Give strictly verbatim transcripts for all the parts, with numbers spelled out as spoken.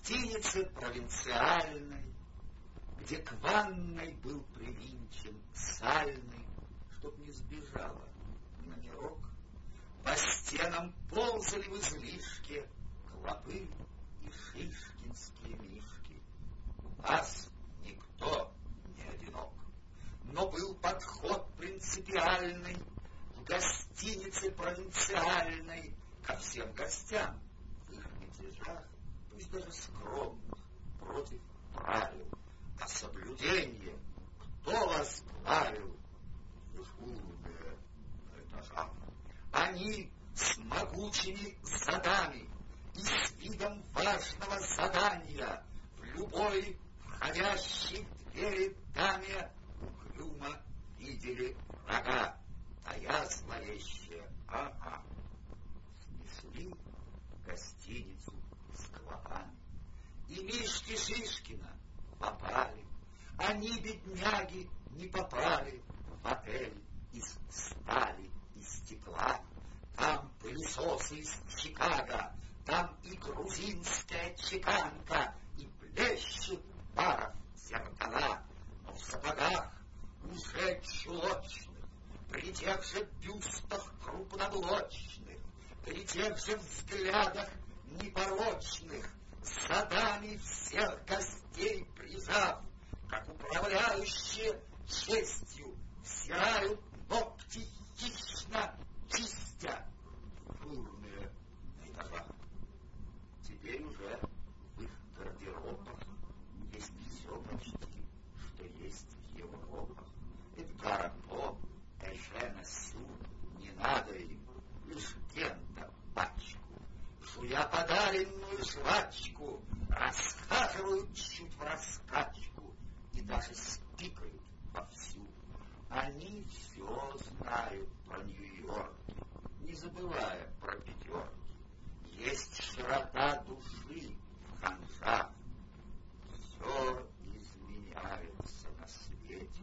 гостинице провинциальной, где к ванной был привинчен сальный, чтоб не сбежала номерок, по стенам ползали в излишке клопы и шишкинские мишки. У нас никто не одинок, но был подход принципиальный в гостинице провинциальной ко всем гостям в их мятежах, пусть даже скромных, против правил. А соблюдение кто возглавил? Дежурные на этажах. Они с могучими задами и с видом важного задания в любой входящей в двери даме угрюмо видели врага, тая зловещая ага. Снесли гостиницу с клопами, и Мишки Шишкина попали. Они, бедняги, не попали в отель из стали и стекла. Там пылесосы из Чикаго, там и грузинская чеканка, и блещут баров зеркала. Но в сапогах уже чулочных, при тех же бюстах крупноблочных, при тех же взглядах непорочных, задами всех гостей прижав, как управляющие честью, взирают ногти хищно, чистя дежурные на этажах. Теперь уже в их гардеробах есть все почти, что есть в Европах. Эдгара По, Эжена Сю, не надо им, лишь Гента пачку. Жуя подаренную жвачку, расхаживают чуть в раскачку и даже спикают вовсю. Они все знают про Нью-Йорк, не забывая про пятерки. Есть широта души в ханжах. Все изменяется на свете.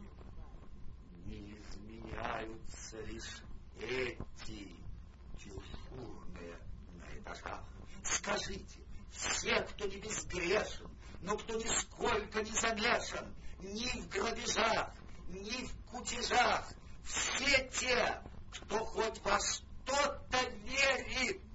Не изменяются лишь эти дежурные на этажах. Скажите, все, кто не безгрешен, но кто нисколько не замешан ни в грабежах, ни в кутежах, все те, кто хоть во что-то верит,